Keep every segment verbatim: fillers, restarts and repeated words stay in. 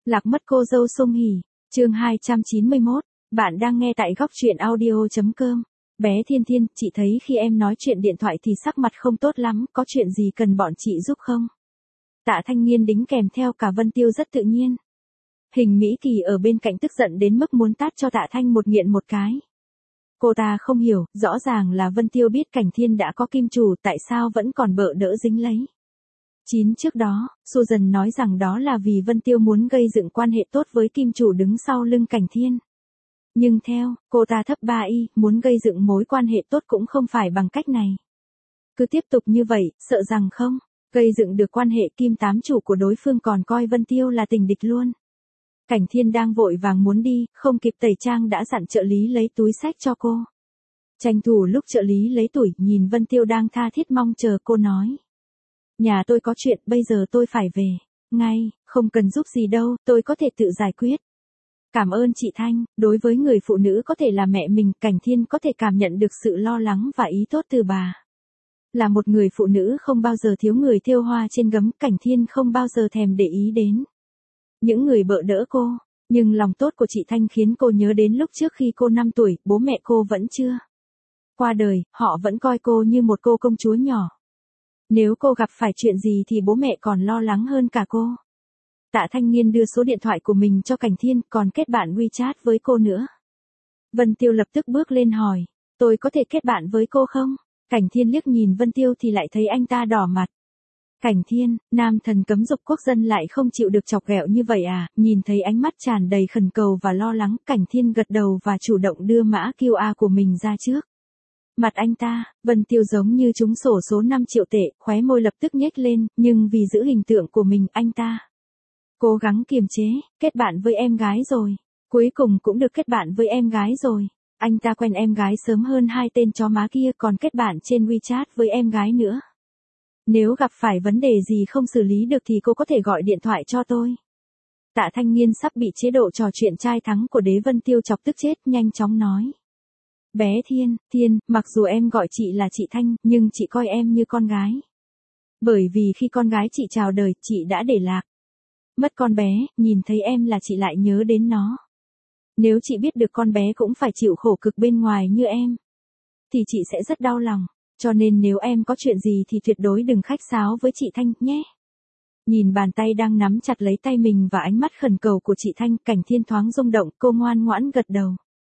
Lạc mất cô dâu Song Hỷ, chương hai trăm chín mươi mốt, bạn đang nghe tại góc truyện audio.com. Bé Thiên Thiên, chị thấy khi em nói chuyện điện thoại thì sắc mặt không tốt lắm, có chuyện gì cần bọn chị giúp không? Tạ Thanh Nghiên đính kèm theo cả Vân Tiêu rất tự nhiên. Hình Mỹ Kỳ ở bên cạnh tức giận đến mức muốn tát cho Tạ Thanh một nghiện một cái. Cô ta không hiểu, rõ ràng là Vân Tiêu biết Cảnh Thiên đã có kim chủ, tại sao vẫn còn bợ đỡ dính lấy. Chín trước đó, Susan nói rằng đó là vì Vân Tiêu muốn gây dựng quan hệ tốt với kim chủ đứng sau lưng Cảnh Thiên. Nhưng theo, cô ta thấp ba y, muốn gây dựng mối quan hệ tốt cũng không phải bằng cách này. Cứ tiếp tục như vậy, sợ rằng không, gây dựng được quan hệ kim tám chủ của đối phương còn coi Vân Tiêu là tình địch luôn. Cảnh Thiên đang vội vàng muốn đi, không kịp tẩy trang đã dặn trợ lý lấy túi xách cho cô. Tranh thủ lúc trợ lý lấy túi, nhìn Vân Tiêu đang tha thiết mong chờ cô nói. Nhà tôi có chuyện, bây giờ tôi phải về. Ngay, không cần giúp gì đâu, tôi có thể tự giải quyết. Cảm ơn chị Thanh, đối với người phụ nữ có thể là mẹ mình, Cảnh Thiên có thể cảm nhận được sự lo lắng và ý tốt từ bà. Là một người phụ nữ không bao giờ thiếu người thêu hoa trên gấm, Cảnh Thiên không bao giờ thèm để ý đến những người bợ đỡ cô, nhưng lòng tốt của chị Thanh khiến cô nhớ đến lúc trước khi cô năm tuổi, bố mẹ cô vẫn chưa qua đời, họ vẫn coi cô như một cô công chúa nhỏ. Nếu cô gặp phải chuyện gì thì bố mẹ còn lo lắng hơn cả cô. Tạ Thanh Nghiên đưa số điện thoại của mình cho Cảnh Thiên, còn kết bạn WeChat với cô nữa. Vân Tiêu lập tức bước lên hỏi, tôi có thể kết bạn với cô không? Cảnh Thiên liếc nhìn Vân Tiêu thì lại thấy anh ta đỏ mặt. Cảnh Thiên, nam thần cấm dục quốc dân lại không chịu được chọc ghẹo như vậy à? Nhìn thấy ánh mắt tràn đầy khẩn cầu và lo lắng, Cảnh Thiên gật đầu và chủ động đưa mã quy rờ của mình ra trước. Mặt anh ta, Vân Tiêu giống như trúng xổ số năm triệu tệ, khóe môi lập tức nhếch lên, nhưng vì giữ hình tượng của mình, anh ta cố gắng kiềm chế, kết bạn với em gái rồi. Cuối cùng cũng được kết bạn với em gái rồi. Anh ta quen em gái sớm hơn hai tên chó má kia, còn kết bạn trên WeChat với em gái nữa. Nếu gặp phải vấn đề gì không xử lý được thì cô có thể gọi điện thoại cho tôi. Tạ Thanh Nghiên sắp bị chế độ trò chuyện trai thắng của đế Vân Tiêu chọc tức chết, nhanh chóng nói. Bé Thiên, Thiên, mặc dù em gọi chị là chị Thanh, nhưng chị coi em như con gái. Bởi vì khi con gái chị chào đời, chị đã để lạc. Mất con bé, nhìn thấy em là chị lại nhớ đến nó. Nếu chị biết được con bé cũng phải chịu khổ cực bên ngoài như em, thì chị sẽ rất đau lòng. Cho nên nếu em có chuyện gì thì tuyệt đối đừng khách sáo với chị Thanh, nhé. Nhìn bàn tay đang nắm chặt lấy tay mình và ánh mắt khẩn cầu của chị Thanh, Cảnh Thiên thoáng rung động, cô ngoan ngoãn gật đầu.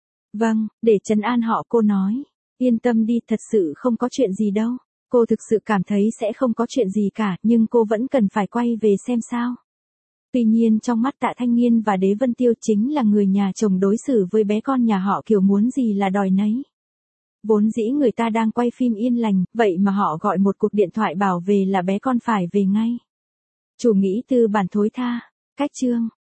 Vâng, để trấn an họ cô nói. Yên tâm đi, thật sự không có chuyện gì đâu. Cô thực sự cảm thấy sẽ không có chuyện gì cả, nhưng cô vẫn cần phải quay về xem sao. Tuy nhiên trong mắt Tạ Thanh Nghiên và đế Vân Tiêu chính là người nhà chồng đối xử với bé con nhà họ kiểu muốn gì là đòi nấy. Vốn dĩ người ta đang quay phim yên lành, vậy mà họ gọi một cuộc điện thoại bảo về là bé con phải về ngay. Chủ nghĩ tư bản thối tha. Cách chương.